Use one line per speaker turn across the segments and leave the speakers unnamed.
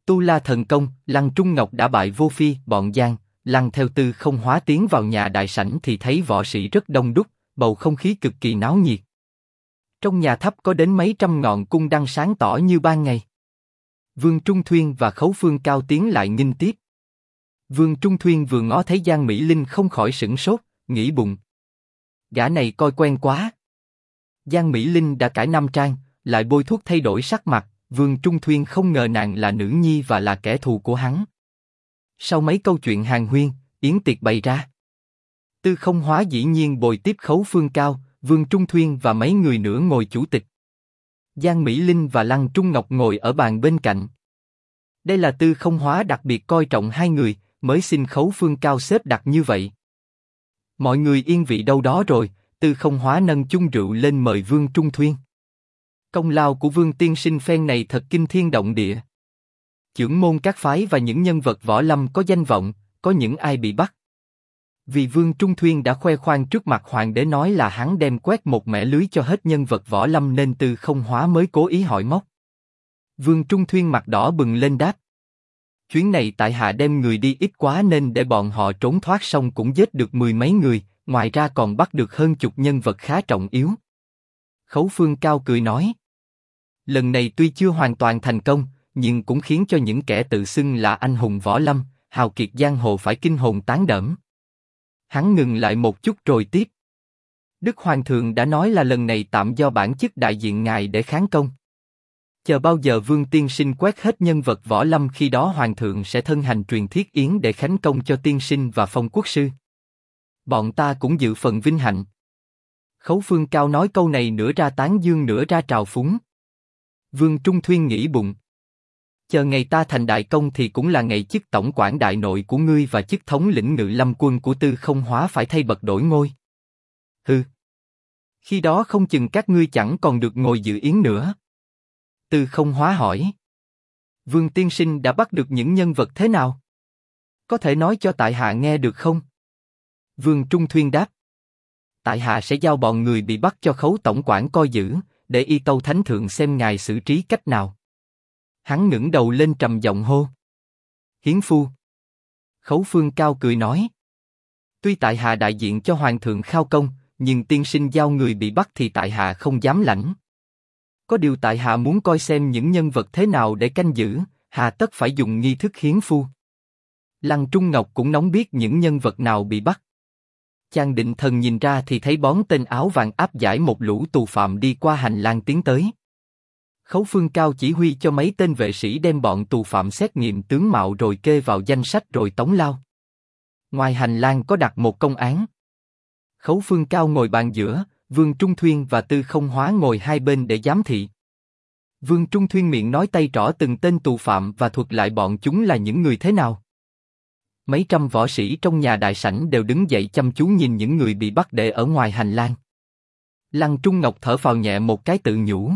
Tu La Thần Công, Lăng Trung Ngọc đã bại vô phi, bọn Giang, Lăng theo Tư Không Hóa tiến vào nhà đại sảnh thì thấy võ sĩ rất đông đúc, bầu không khí cực kỳ náo nhiệt. Trong nhà tháp có đến mấy trăm ngọn cung đăng sáng tỏ như ban ngày. Vương Trung Thuyên và Khấu Phương Cao tiến lại nghinh tiếp. Vương Trung Thuyên vừa ngó thấy Giang Mỹ Linh không khỏi sửng sốt, nghĩ bụng. Gã này coi quen quá. Giang Mỹ Linh đã cải nam trang, lại bôi thuốc thay đổi sắc mặt, Vương Trung Thuyên không ngờ nàng là nữ nhi và là kẻ thù của hắn. Sau mấy câu chuyện hàn huyên, yến tiệc bày ra. Tư Không Hóa dĩ nhiên bồi tiếp Khấu Phương Cao, Vương Trung Thuyên và mấy người nữa ngồi chủ tịch. Giang Mỹ Linh và Lăng Trung Ngọc ngồi ở bàn bên cạnh. Đây là Tư Không Hóa đặc biệt coi trọng hai người, mới xin Khấu Phương Cao xếp đặt như vậy. Mọi người yên vị đâu đó rồi, Tư Không Hóa nâng chung rượu lên mời Vương Trung Thuyên. Công lao của Vương tiên sinh phen này thật kinh thiên động địa. Chưởng môn các phái và những nhân vật võ lâm có danh vọng, có những ai bị bắt. Vì Vương Trung Thuyên đã khoe khoang trước mặt hoàng đế nói là hắn đem quét một mẻ lưới cho hết nhân vật võ lâm nên Tư Không Hóa mới cố ý hỏi móc. Vương Trung Thuyên mặt đỏ bừng lên đáp. Chuyến này tại hạ đem người đi ít quá nên để bọn họ trốn thoát xong cũng giết được mười mấy người, ngoài ra còn bắt được hơn chục nhân vật khá trọng yếu. Khấu Phương Cao cười nói. Lần này tuy chưa hoàn toàn thành công, nhưng cũng khiến cho những kẻ tự xưng là anh hùng võ lâm, hào kiệt giang hồ phải kinh hồn tán đẫm. Hắn ngừng lại một chút rồi tiếp. Đức Hoàng thượng đã nói là lần này tạm do bản chức đại diện ngài để kháng công. Chờ bao giờ Vương tiên sinh quét hết nhân vật võ lâm khi đó Hoàng thượng sẽ thân hành truyền thiết yến để khánh công cho tiên sinh và phong quốc sư. Bọn ta cũng dự phần vinh hạnh. Khấu Phương Cao nói câu này nửa ra tán dương nửa ra trào phúng. Vương Trung Thuyên nghĩ bụng. Chờ ngày ta thành đại công thì cũng là ngày chức tổng quản đại nội của ngươi và chức thống lĩnh ngự lâm quân của Tư Không Hóa phải thay bậc đổi ngôi. Hừ. Khi đó không chừng các ngươi chẳng còn được ngồi dự yến nữa. Tư Không Hóa hỏi. Vương tiên sinh đã bắt được những nhân vật thế nào? Có thể nói cho tại hạ nghe được không? Vương Trung Thuyên đáp. Tại hạ sẽ giao bọn người bị bắt cho Khấu tổng quản coi giữ, để y tâu thánh thượng xem ngài xử trí cách nào. Hắn ngẩng đầu lên trầm giọng hô. Hiến phu. Khấu Phương Cao cười nói. Tuy tại hạ đại diện cho hoàng thượng khao công, nhưng tiên sinh giao người bị bắt thì tại hạ không dám lãnh. Có điều tại hạ muốn coi xem những nhân vật thế nào để canh giữ, hà tất phải dùng nghi thức hiến phu. Lăng Trung Ngọc cũng nóng biết những nhân vật nào bị bắt. Chàng định thần nhìn ra thì thấy bóng tên áo vàng áp giải một lũ tù phạm đi qua hành lang tiến tới. Khấu Phương Cao chỉ huy cho mấy tên vệ sĩ đem bọn tù phạm xét nghiệm tướng mạo rồi kê vào danh sách rồi tống lao. Ngoài hành lang có đặt một công án. Khấu Phương Cao ngồi bàn giữa, Vương Trung Thuyên và Tư Không Hóa ngồi hai bên để giám thị. Vương Trung Thuyên miệng nói tay trỏ từng tên tù phạm và thuật lại bọn chúng là những người thế nào. Mấy trăm võ sĩ trong nhà đại sảnh đều đứng dậy chăm chú nhìn những người bị bắt để ở ngoài hành lang. Lăng Trung Ngọc thở phào nhẹ một cái tự nhủ.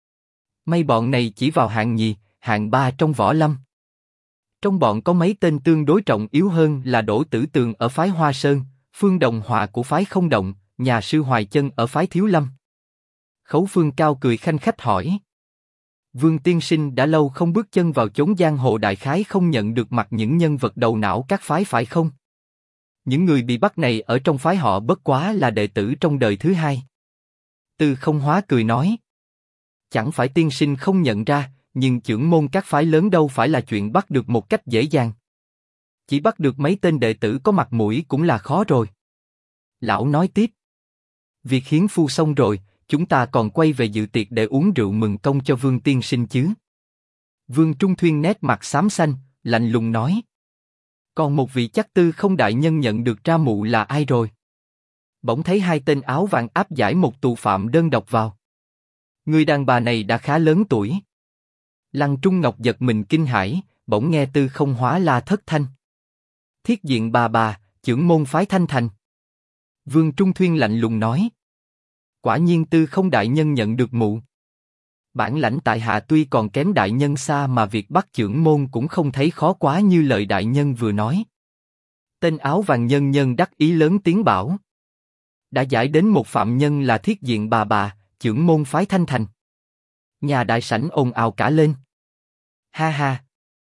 Mấy bọn này chỉ vào hạng nhì, hạng ba trong võ lâm. Trong bọn có mấy tên tương đối trọng yếu hơn là Đỗ Tử Tường ở phái Hoa Sơn, Phương Đồng Họa của phái Không Động, nhà sư Hoài Chân ở phái Thiếu Lâm. Khấu Phương Cao cười khanh khách hỏi. Vương tiên sinh đã lâu không bước chân vào chốn giang hồ đại khái không nhận được mặt những nhân vật đầu não các phái phải không? Những người bị bắt này ở trong phái họ bất quá là đệ tử trong đời thứ hai. Tư Không Hóa cười nói. Chẳng phải tiên sinh không nhận ra, nhưng chưởng môn các phái lớn đâu phải là chuyện bắt được một cách dễ dàng. Chỉ bắt được mấy tên đệ tử có mặt mũi cũng là khó rồi. Lão nói tiếp. Việc hiến phu xong rồi, chúng ta còn quay về dự tiệc để uống rượu mừng công cho Vương tiên sinh chứ? Vương Trung Thuyên nét mặt xám xanh, lạnh lùng nói. Còn một vị chắc Tư Không đại nhân nhận được ra mụ là ai rồi? Bỗng thấy hai tên áo vàng áp giải một tù phạm đơn độc vào. Người đàn bà này đã khá lớn tuổi. Lăng Trung Ngọc giật mình kinh hãi, bỗng nghe Tư Không Hóa la thất thanh. Thiết diện bà, chưởng môn phái Thanh Thành. Vương Trung Thuyên lạnh lùng nói. Quả nhiên Tư Không đại nhân nhận được mụ. Bản lãnh tại hạ tuy còn kém đại nhân xa mà việc bắt chưởng môn cũng không thấy khó quá như lời đại nhân vừa nói. Tên áo vàng nhân nhân đắc ý lớn tiếng bảo. Đã giải đến một phạm nhân là thiết diện bà, chưởng môn phái Thanh Thành. Nhà đại sảnh ồn ào cả lên. Ha ha.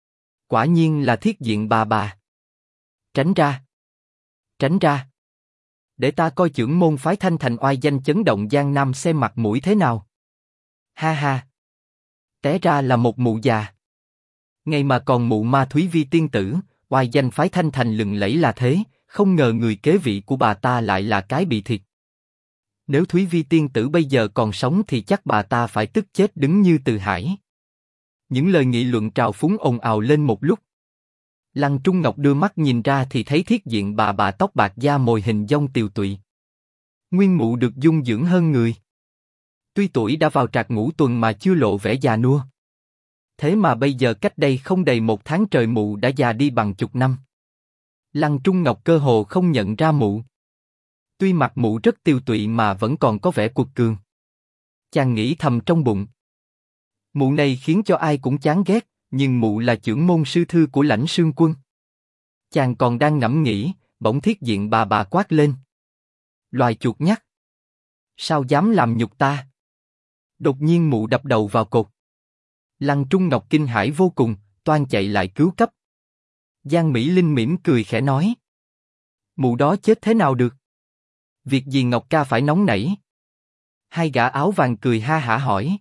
Quả nhiên là Thiết Diện bà. Tránh ra! Tránh ra! Để ta coi chưởng môn phái Thanh Thành oai danh chấn động Giang Nam xem mặt mũi thế nào. Ha ha! Té ra là một mụ già. Ngay mà còn mụ ma Thúy Vi tiên tử, oai danh phái Thanh Thành lừng lẫy là thế, không ngờ người kế vị của bà ta lại là cái bị thiệt. Nếu Thúy Vi tiên tử bây giờ còn sống thì chắc bà ta phải tức chết đứng như Từ Hải. Những lời nghị luận trào phúng ồn ào lên một lúc. Lăng Trung Ngọc đưa mắt nhìn ra thì thấy Thiết Diện bà tóc bạc da mồi hình dong tiều tụy. Nguyên mụ được dung dưỡng hơn người. Tuy tuổi đã vào trạc ngũ tuần mà chưa lộ vẻ già nua. Thế mà bây giờ cách đây không đầy 1 tháng trời mụ đã già đi bằng chục năm. Lăng Trung Ngọc cơ hồ không nhận ra mụ. Tuy mặt mụ rất tiều tụy mà vẫn còn có vẻ cuột cường. Chàng nghĩ thầm trong bụng. Mụ này khiến cho ai cũng chán ghét, nhưng mụ là chưởng môn sư thư của Lãnh Sương Quân. Chàng còn đang ngẫm nghĩ, bỗng Thiết Diện bà quát lên. Loài chuột nhắt! Sao dám làm nhục ta? Đột nhiên mụ đập đầu vào cột. Lăng Trung Ngọc kinh hãi vô cùng, toan chạy lại cứu cấp. Giang Mỹ Linh mỉm cười khẽ nói. Mụ đó chết thế nào được? Việc gì Ngọc ca phải nóng nảy? Hai gã áo vàng cười ha hả hỏi.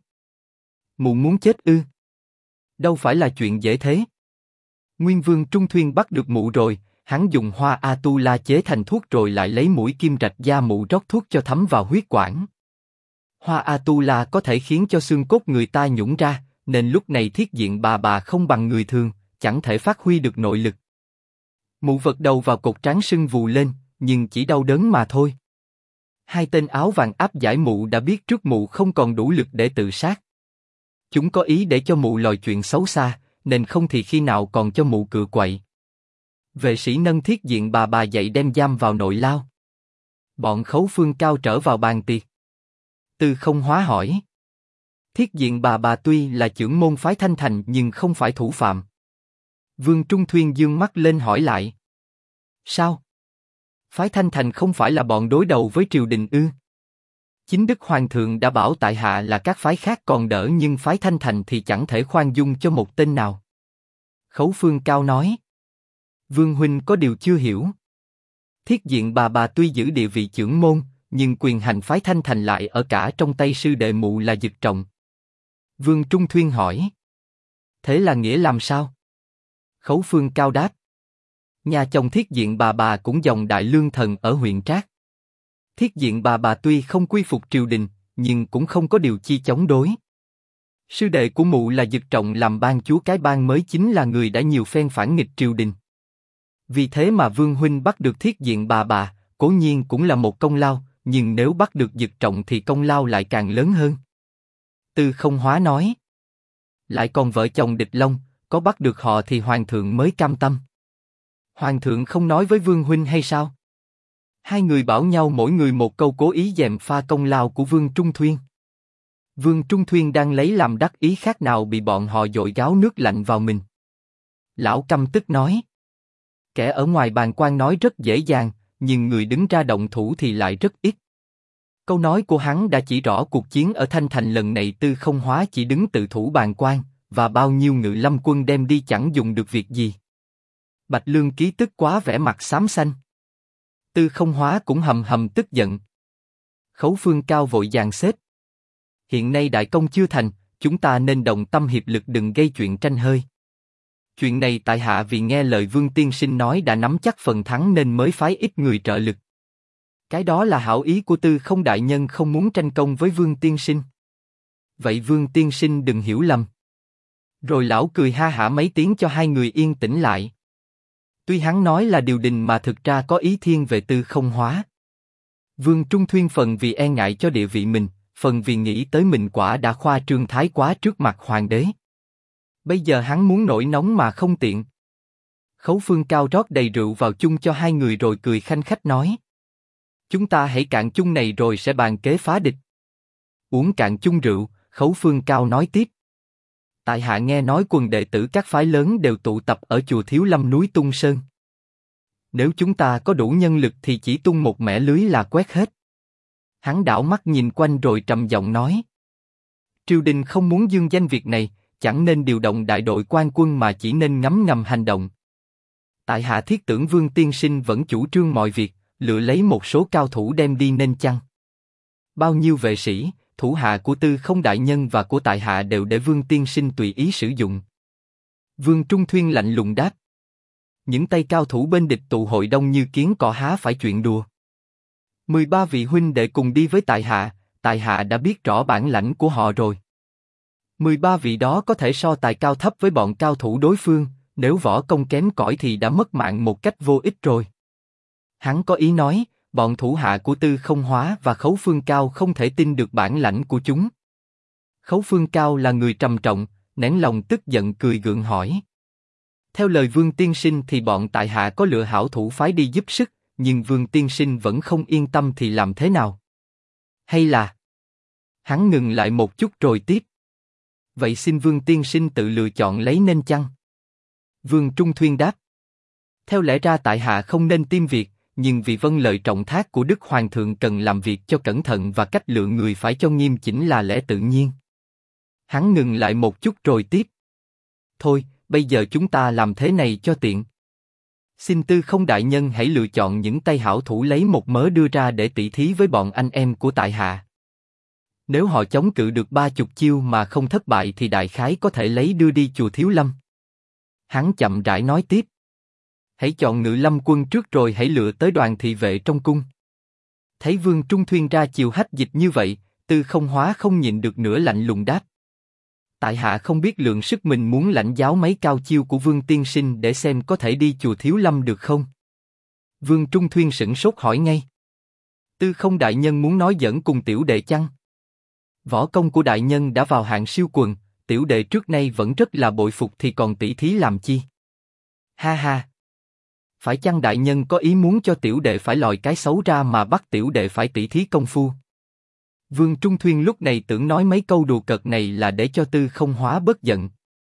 Mụ muốn chết ư? Đâu phải là chuyện dễ thế. Nguyên Vương Trung Thuyên bắt được mụ rồi, hắn dùng hoa Atula chế thành thuốc rồi lại lấy mũi kim rạch da mụ rót thuốc cho thấm vào huyết quản. Hoa Atula có thể khiến cho xương cốt người ta nhũn ra, nên lúc này Thiết Diện bà không bằng người thường, chẳng thể phát huy được nội lực. Mụ vật đầu vào cột trán sưng vù lên, nhưng chỉ đau đớn mà thôi. Hai tên áo vàng áp giải mụ đã biết trước mụ không còn đủ lực để tự sát. Chúng có ý để cho mụ lòi chuyện xấu xa, nên không thì khi nào còn cho mụ cựa quậy. Vệ sĩ nâng Thiết Diện bà dậy đem giam vào nội lao. Bọn Khấu Phương Cao trở vào bàn tiệc. Tư Không Hóa hỏi. Thiết Diện bà tuy là chưởng môn phái Thanh Thành nhưng không phải thủ phạm. Vương Trung Thuyên dương mắt lên hỏi lại. Sao? Phái Thanh Thành không phải là bọn đối đầu với triều đình ư? Chính Đức Hoàng thượng đã bảo tại hạ là các phái khác còn đỡ nhưng phái Thanh Thành thì chẳng thể khoan dung cho một tên nào. Khấu Phương Cao nói. Vương huynh có điều chưa hiểu. Thiết Diện bà tuy giữ địa vị chưởng môn, nhưng quyền hành phái Thanh Thành lại ở cả trong tay sư đệ mụ là Dực Trọng. Vương Trung Thuyên hỏi. Thế là nghĩa làm sao? Khấu Phương Cao đáp. Nhà chồng Thiết Diện bà cũng dòng đại lương thần ở huyện Trác. Thiết Diện bà tuy không quy phục triều đình, nhưng cũng không có điều chi chống đối. Sư đệ của mụ là Dực Trọng làm ban chúa cái bang mới chính là người đã nhiều phen phản nghịch triều đình. Vì thế mà Vương huynh bắt được Thiết Diện bà, cố nhiên cũng là một công lao, nhưng nếu bắt được Dực Trọng thì công lao lại càng lớn hơn. Tư Không Hóa nói. Lại còn vợ chồng Địch Long, có bắt được họ thì hoàng thượng mới cam tâm. Hoàng thượng không nói với Vương huynh hay sao? Hai người bảo nhau mỗi người một câu cố ý gièm pha công lao của Vương Trung Thuyên. Vương Trung Thuyên đang lấy làm đắc ý khác nào bị bọn họ dội gáo nước lạnh vào mình. Lão căm tức nói. Kẻ ở ngoài bàn quan nói rất dễ dàng, nhưng người đứng ra động thủ thì lại rất ít. Câu nói của hắn đã chỉ rõ cuộc chiến ở Thanh Thành lần này Tư Không Hóa chỉ đứng tự thủ bàn quan, và bao nhiêu ngự lâm quân đem đi chẳng dùng được việc gì. Bạch Lương Ký tức quá vẻ mặt xám xanh. Tư Không Hóa cũng hầm hầm tức giận. Khấu Phương Cao vội dàn xếp. Hiện nay đại công chưa thành, chúng ta nên đồng tâm hiệp lực đừng gây chuyện tranh hơi. Chuyện này tại hạ vì nghe lời Vương tiên sinh nói đã nắm chắc phần thắng nên mới phái ít người trợ lực. Cái đó là hảo ý của Tư Không đại nhân không muốn tranh công với Vương tiên sinh. Vậy Vương tiên sinh đừng hiểu lầm. Rồi lão cười ha hả mấy tiếng cho hai người yên tĩnh lại. Tuy hắn nói là điều đình mà thực ra có ý thiên về Tư Không Hóa. Vương Trung Thuyên phần vì e ngại cho địa vị mình, phần vì nghĩ tới mình quả đã khoa trương thái quá trước mặt hoàng đế. Bây giờ hắn muốn nổi nóng mà không tiện. Khấu Phương Cao rót đầy rượu vào chung cho hai người rồi cười khanh khách nói. Chúng ta hãy cạn chung này rồi sẽ bàn kế phá địch. Uống cạn chung rượu, Khấu Phương Cao nói tiếp. Tại hạ nghe nói quần đệ tử các phái lớn đều tụ tập ở chùa Thiếu Lâm núi Tung Sơn. Nếu chúng ta có đủ nhân lực thì chỉ tung một mẻ lưới là quét hết. Hắn đảo mắt nhìn quanh rồi trầm giọng nói. Triều đình không muốn dương danh việc này, chẳng nên điều động đại đội quan quân mà chỉ nên ngấm ngầm hành động. Tại hạ thiết tưởng Vương tiên sinh vẫn chủ trương mọi việc, lựa lấy một số cao thủ đem đi nên chăng? Bao nhiêu vệ sĩ, thủ hạ của Tư Không đại nhân và của tại hạ đều để Vương tiên sinh tùy ý sử dụng. Vương Trung Thuyên lạnh lùng đáp. Những tay cao thủ bên địch tụ hội đông như kiến cỏ há phải chuyện đùa. 13 vị huynh đệ cùng đi với tại hạ đã biết rõ bản lãnh của họ rồi. 13 vị đó có thể so tài cao thấp với bọn cao thủ đối phương, nếu võ công kém cỏi thì đã mất mạng một cách vô ích rồi. Hắn có ý nói, bọn thủ hạ của Tư Không Hóa và Khấu Phương Cao không thể tin được bản lãnh của chúng. Khấu Phương Cao là người trầm trọng, nén lòng tức giận cười gượng hỏi. Theo lời Vương tiên sinh thì bọn tại hạ có lựa hảo thủ phái đi giúp sức, nhưng Vương tiên sinh vẫn không yên tâm thì làm thế nào? Hay là... Hắn ngừng lại một chút rồi tiếp. Vậy xin Vương tiên sinh tự lựa chọn lấy nên chăng? Vương Trung Thuyên đáp. Theo lẽ ra tại hạ không nên tiêm việc, nhưng vì vâng lời trọng thác của Đức Hoàng thượng cần làm việc cho cẩn thận và cách lựa người phải cho nghiêm chỉnh là lẽ tự nhiên. Hắn ngừng lại một chút rồi tiếp. Thôi, bây giờ chúng ta làm thế này cho tiện. Xin Tư Không đại nhân hãy lựa chọn những tay hảo thủ lấy một mớ đưa ra để tỷ thí với bọn anh em của tại hạ. Nếu họ chống cự được 30 chiêu mà không thất bại thì đại khái có thể lấy đưa đi chùa Thiếu Lâm. Hắn chậm rãi nói tiếp. Hãy chọn Ngự Lâm quân trước rồi hãy lựa tới đoàn thị vệ trong cung. Thấy Vương Trung Thuyên ra chiều hách dịch như vậy, Tư Không Hóa không nhịn được nữa lạnh lùng đáp. Tại hạ không biết lượng sức mình muốn lãnh giáo mấy cao chiêu của Vương tiên sinh để xem có thể đi chùa Thiếu Lâm được không? Vương Trung Thuyên sửng sốt hỏi ngay. Tư Không đại nhân muốn nói giỡn cùng tiểu đệ chăng? Võ công của đại nhân đã vào hạng siêu quần, tiểu đệ trước nay vẫn rất là bội phục thì còn tỷ thí làm chi? Ha ha! Phải chăng đại nhân có ý muốn cho tiểu đệ phải lòi cái xấu ra mà bắt tiểu đệ phải tỷ thí công phu? Vương Trung Thuyên lúc này tưởng nói mấy câu đùa cợt này là để cho Tư Không Hóa bớt giận.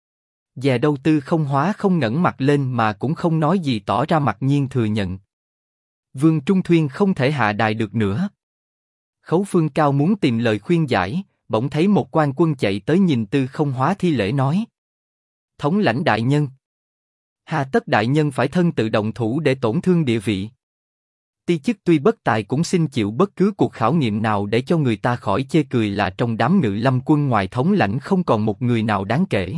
Dè đâu Tư Không Hóa không ngẩng mặt lên mà cũng không nói gì tỏ ra mặc nhiên thừa nhận. Vương Trung Thuyên không thể hạ đài được nữa. Khấu Phương Cao muốn tìm lời khuyên giải, bỗng thấy một quan quân chạy tới nhìn Tư Không Hóa thi lễ nói. Thống lãnh đại nhân. Hà tất đại nhân phải thân tự động thủ để tổn thương địa vị. Ti chức tuy bất tài cũng xin chịu bất cứ cuộc khảo nghiệm nào để cho người ta khỏi chê cười là trong đám Ngự Lâm quân ngoài thống lãnh không còn một người nào đáng kể.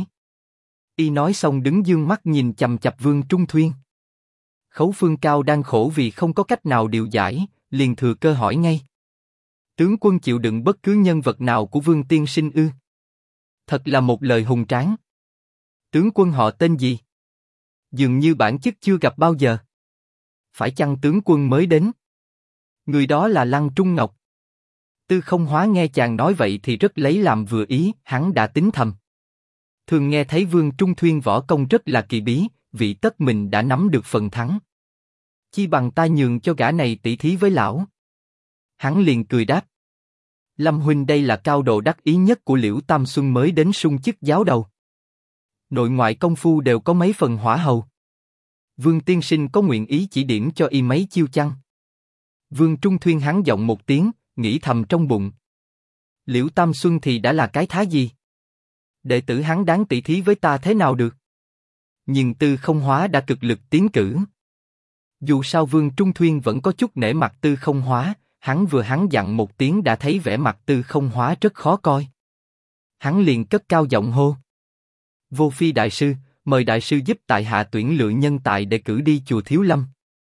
Y nói xong đứng dương mắt nhìn chằm chằm Vương Trung Thuyên. Khấu Phương Cao đang khổ vì không có cách nào điều giải, liền thừa cơ hỏi ngay. Tướng quân chịu đựng bất cứ nhân vật nào của Vương tiên sinh ư? Thật là một lời hùng tráng. Tướng quân họ tên gì? Dường như bản chức chưa gặp bao giờ. Phải chăng tướng quân mới đến? Người đó là Lăng Trung Ngọc. Tư Không Hóa nghe chàng nói vậy thì rất lấy làm vừa ý, hắn đã tính thầm. Thường nghe thấy Vương Trung Thuyên võ công rất là kỳ bí, vị tất mình đã nắm được phần thắng. Chi bằng ta nhường cho gã này tỷ thí với lão. Hắn liền cười đáp. Lâm huynh đây là cao độ đắc ý nhất của Liễu Tam Xuân mới đến sung chức giáo đầu. Nội ngoại công phu đều có mấy phần hỏa hầu. Vương tiên sinh có nguyện ý chỉ điểm cho y mấy chiêu chăng? Vương Trung Thuyên hắn giọng một tiếng, nghĩ thầm trong bụng. Liễu Tam Xuân thì đã là cái thá gì? Đệ tử hắn đáng tỷ thí với ta thế nào được? Nhưng Tư Không Hóa đã cực lực tiến cử. Dù sao Vương Trung Thuyên vẫn có chút nể mặt Tư Không Hóa, hắn dặn một tiếng đã thấy vẻ mặt Tư Không Hóa rất khó coi. Hắn liền cất cao giọng hô. Vô Phi đại sư, mời đại sư giúp tại hạ tuyển lựa nhân tài để cử đi chùa Thiếu Lâm.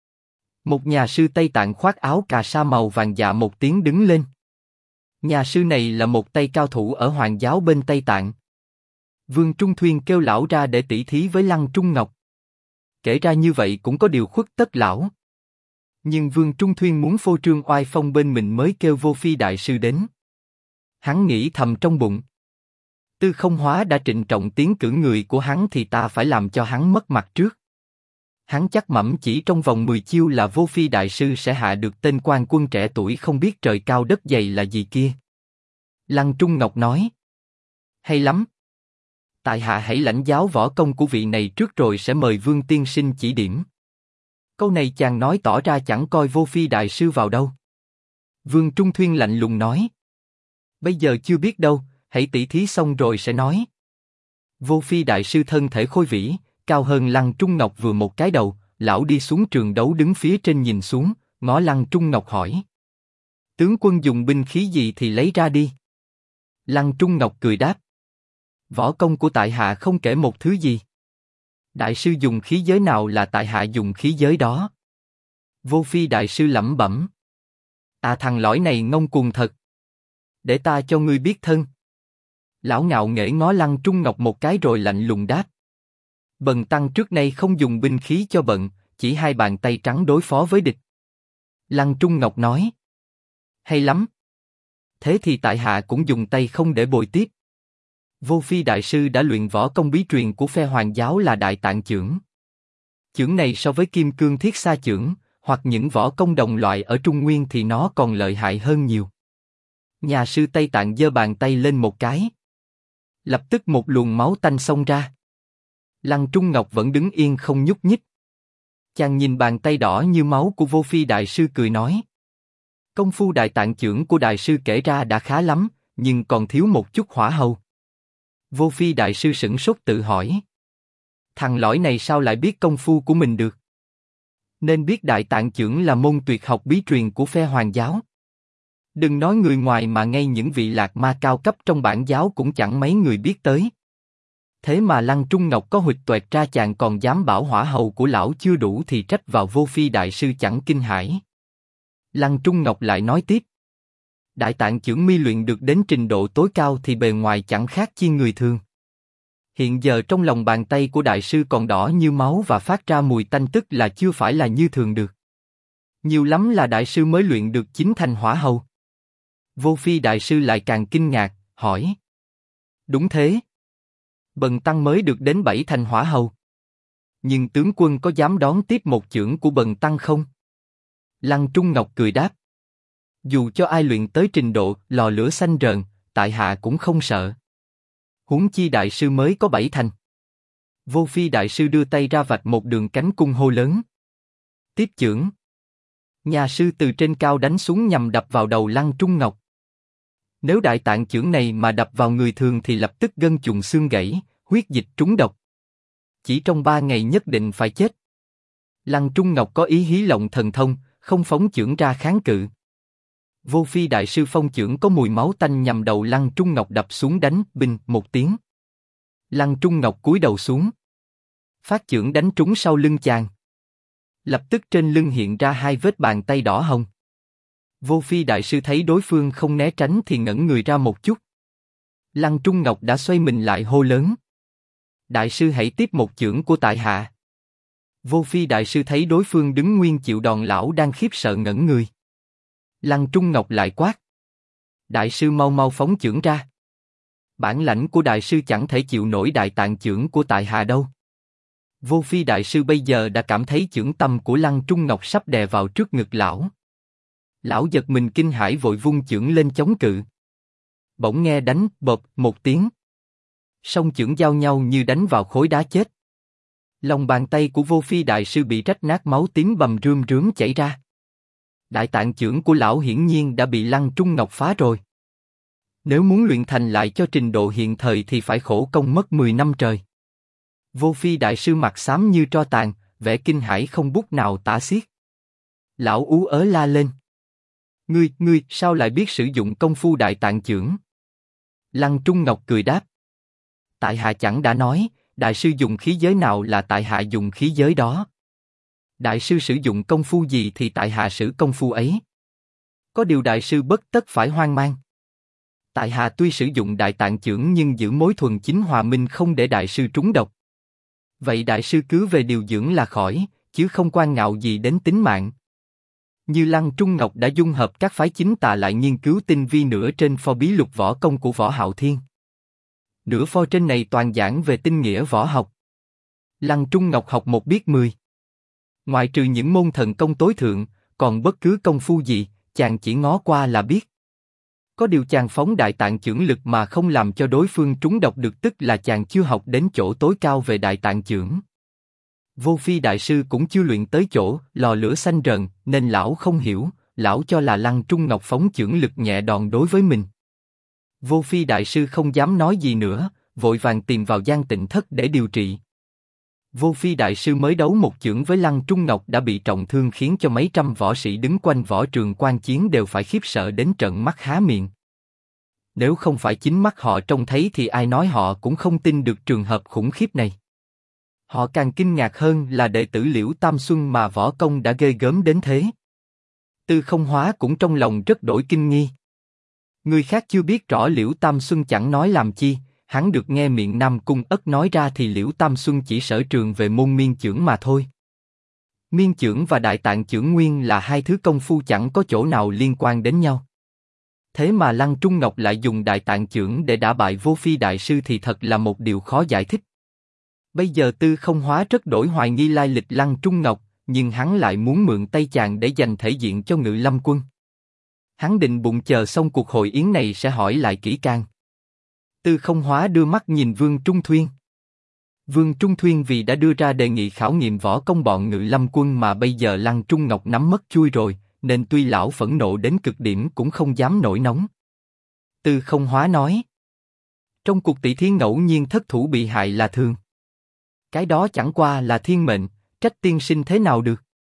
Một nhà sư Tây Tạng khoác áo cà sa màu vàng dạ một tiếng đứng lên. Nhà sư này là một tay cao thủ ở Hoàng giáo bên Tây Tạng. Vương Trung Thuyên kêu lão ra để tỷ thí với Lăng Trung Ngọc. Kể ra như vậy cũng có điều khuất tất lão. Nhưng Vương Trung Thuyên muốn phô trương oai phong bên mình mới kêu Vô Phi đại sư đến. Hắn nghĩ thầm trong bụng. Tư Không Hóa đã trịnh trọng tiến cử người của hắn thì ta phải làm cho hắn mất mặt trước. Hắn chắc mẩm chỉ trong vòng 10 chiêu là Vô Phi đại sư sẽ hạ được tên quan quân trẻ tuổi không biết trời cao đất dày là gì kia. Lăng Trung Ngọc nói. Hay lắm. Tại hạ hãy lãnh giáo võ công của vị này trước rồi sẽ mời Vương tiên sinh chỉ điểm. Câu này chàng nói tỏ ra chẳng coi Vô Phi đại sư vào đâu. Vương Trung Thuyên lạnh lùng nói. Bây giờ chưa biết đâu, hãy tỷ thí xong rồi sẽ nói. Vô Phi đại sư thân thể khôi vĩ, cao hơn Lăng Trung Ngọc vừa một cái đầu, lão đi xuống trường đấu đứng phía trên nhìn xuống, ngó Lăng Trung Ngọc hỏi. Tướng quân dùng binh khí gì thì lấy ra đi. Lăng Trung Ngọc cười đáp. Võ công của tại hạ không kể một thứ gì. Đại sư dùng khí giới nào là tại hạ dùng khí giới đó. Vô Phi đại sư lẩm bẩm. À, thằng lõi này ngông cuồng thật. Để ta cho ngươi biết thân. Lão ngạo nghễ ngó Lăng Trung Ngọc một cái rồi lạnh lùng đáp. Bần tăng trước nay không dùng binh khí cho bận, chỉ hai bàn tay trắng đối phó với địch. Lăng Trung Ngọc nói. Hay lắm. Thế thì tại hạ cũng dùng tay không để bồi tiếp. Vô Phi đại sư đã luyện võ công bí truyền của phe Hoàng giáo là Đại Tạng chưởng. Chưởng này so với Kim Cương Thiết Xa chưởng, hoặc những võ công đồng loại ở Trung Nguyên thì nó còn lợi hại hơn nhiều. Nhà sư Tây Tạng giơ bàn tay lên một cái. Lập tức một luồng máu tanh xông ra. Lăng Trung Ngọc vẫn đứng yên không nhúc nhích. Chàng nhìn bàn tay đỏ như máu của Vô Phi đại sư cười nói. Công phu Đại Tạng chưởng của đại sư kể ra đã khá lắm, nhưng còn thiếu một chút hỏa hầu. Vô Phi đại sư sửng sốt tự hỏi. Thằng lõi này sao lại biết công phu của mình được? Nên biết Đại Tạng chưởng là môn tuyệt học bí truyền của phe Hoàng giáo. Đừng nói người ngoài mà ngay những vị lạc ma cao cấp trong bản giáo cũng chẳng mấy người biết tới. Thế mà Lăng Trung Ngọc có huỵch toẹt ra chàng còn dám bảo hỏa hầu của lão chưa đủ thì trách vào Vô Phi đại sư chẳng kinh hãi. Lăng Trung Ngọc lại nói tiếp. Đại Tạng chưởng mi luyện được đến trình độ tối cao thì bề ngoài chẳng khác chi người thường. Hiện giờ trong lòng bàn tay của đại sư còn đỏ như máu và phát ra mùi tanh, tức là chưa phải là như thường được. Nhiều lắm là đại sư mới luyện được 9 thành hỏa hầu. Vô Phi đại sư lại càng kinh ngạc, hỏi. Đúng thế. Bần tăng mới được đến 7 thành hỏa hầu. Nhưng tướng quân có dám đón tiếp một chưởng của bần tăng không? Lăng Trung Ngọc cười đáp. Dù cho ai luyện tới trình độ lò lửa xanh rờn, tại hạ cũng không sợ. Huống chi đại sư mới có 7 thành. Vô Phi đại sư đưa tay ra vạch một đường cánh cung hô lớn. Tiếp chưởng. Nhà sư từ trên cao đánh xuống nhằm đập vào đầu Lăng Trung Ngọc. Nếu Đại Tạng chưởng này mà đập vào người thường thì lập tức gân chùng xương gãy, huyết dịch trúng độc. Chỉ trong 3 ngày nhất định phải chết. Lăng Trung Ngọc có ý hí lộng thần thông, không phóng chưởng ra kháng cự. Vô Phi đại sư phong chưởng có mùi máu tanh nhằm đầu Lăng Trung Ngọc đập xuống đánh, binh một tiếng. Lăng Trung Ngọc cúi đầu xuống. Phát chưởng đánh trúng sau lưng chàng. Lập tức trên lưng hiện ra 2 vết bàn tay đỏ hồng. Vô Phi đại sư thấy đối phương không né tránh thì ngẩng người ra một chút. Lăng Trung Ngọc đã xoay mình lại hô lớn. Đại sư hãy tiếp một chưởng của tại hạ. Vô Phi đại sư thấy đối phương đứng nguyên chịu đòn, lão đang khiếp sợ ngẩn người. Lăng Trung Ngọc lại quát. Đại sư mau mau phóng chưởng ra. Bản lãnh của đại sư chẳng thể chịu nổi Đại Tạng chưởng của tại hạ đâu. Vô Phi đại sư bây giờ đã cảm thấy chưởng tâm của Lăng Trung Ngọc sắp đè vào trước ngực lão. Lão giật mình kinh hãi vội vung chưởng lên chống cự. Bỗng nghe đánh bộp một tiếng. Song chưởng giao nhau như đánh vào khối đá chết. Lòng bàn tay của Vô Phi đại sư bị rách nát, máu tím bầm rươm rướm chảy ra. Đại Tạng chưởng của lão hiển nhiên đã bị Lăng Trung Ngọc phá rồi. Nếu muốn luyện thành lại cho trình độ hiện thời thì phải khổ công mất 10 năm trời. Vô Phi đại sư mặt xám như tro tàn, vẻ kinh hãi không bút nào tả xiết. Lão ú ớ la lên. Ngươi sao lại biết sử dụng công phu Đại Tạng chưởng? Lăng Trung Ngọc cười đáp. Tại hạ chẳng đã nói, đại sư dùng khí giới nào là tại hạ dùng khí giới đó. Đại sư sử dụng công phu gì thì tại hạ sử công phu ấy. Có điều đại sư bất tất phải hoang mang. Tại hạ tuy sử dụng Đại Tạng chưởng nhưng giữ mối thuần chính hòa minh không để đại sư trúng độc. Vậy đại sư cứ về điều dưỡng là khỏi, chứ không quan ngạo gì đến tính mạng. Như Lăng Trung Ngọc đã dung hợp các phái chính tà lại nghiên cứu tinh vi nữa trên pho bí lục võ công của Võ Hạo Thiên. Nửa pho trên này toàn giảng về tinh nghĩa võ học. Lăng Trung Ngọc học một biết 10. Ngoại trừ những môn thần công tối thượng, còn bất cứ công phu gì, chàng chỉ ngó qua là biết. Có điều chàng phóng Đại Tạng chưởng lực mà không làm cho đối phương trúng độc được, tức là chàng chưa học đến chỗ tối cao về Đại Tạng chưởng. Vô Phi đại sư cũng chưa luyện tới chỗ lò lửa xanh rờn, nên lão không hiểu, lão cho là Lăng Trung Ngọc phóng chưởng lực nhẹ đòn đối với mình. Vô Phi đại sư không dám nói gì nữa, vội vàng tìm vào Giang Tịnh Thất để điều trị. Vô Phi đại sư mới đấu một chưởng với Lăng Trung Ngọc đã bị trọng thương, khiến cho mấy trăm võ sĩ đứng quanh võ trường quan chiến đều phải khiếp sợ đến trợn mắt há miệng. Nếu không phải chính mắt họ trông thấy thì ai nói họ cũng không tin được trường hợp khủng khiếp này. Họ càng kinh ngạc hơn là đệ tử Liễu Tam Xuân mà võ công đã ghê gớm đến thế. Tư Không Hóa cũng trong lòng rất đổi kinh nghi. Người khác chưa biết rõ Liễu Tam Xuân chẳng nói làm chi, hắn được nghe miệng Nam Cung Ất nói ra thì Liễu Tam Xuân chỉ sở trường về môn miên chưởng mà thôi. Miên chưởng và đại tạng chưởng nguyên là hai thứ công phu chẳng có chỗ nào liên quan đến nhau. Thế mà Lăng Trung Ngọc lại dùng đại tạng chưởng để đả bại Vô Phi đại sư thì thật là một điều khó giải thích. Bây giờ Tư Không Hóa rất đổi hoài nghi lai lịch Lăng Trung Ngọc, nhưng hắn lại muốn mượn tay chàng để giành thể diện cho Ngự Lâm quân. Hắn định bụng chờ xong cuộc hội yến này sẽ hỏi lại kỹ càng. Tư Không Hóa đưa mắt nhìn Vương Trung Thuyên. Vương Trung Thuyên vì đã đưa ra đề nghị khảo nghiệm võ công bọn Ngự Lâm quân mà bây giờ Lăng Trung Ngọc nắm mất chui rồi, nên tuy lão phẫn nộ đến cực điểm cũng không dám nổi nóng. Tư Không Hóa nói: trong cuộc tỷ thí ngẫu nhiên thất thủ bị hại là thường. Cái đó chẳng qua là thiên mệnh, trách tiên sinh thế nào được.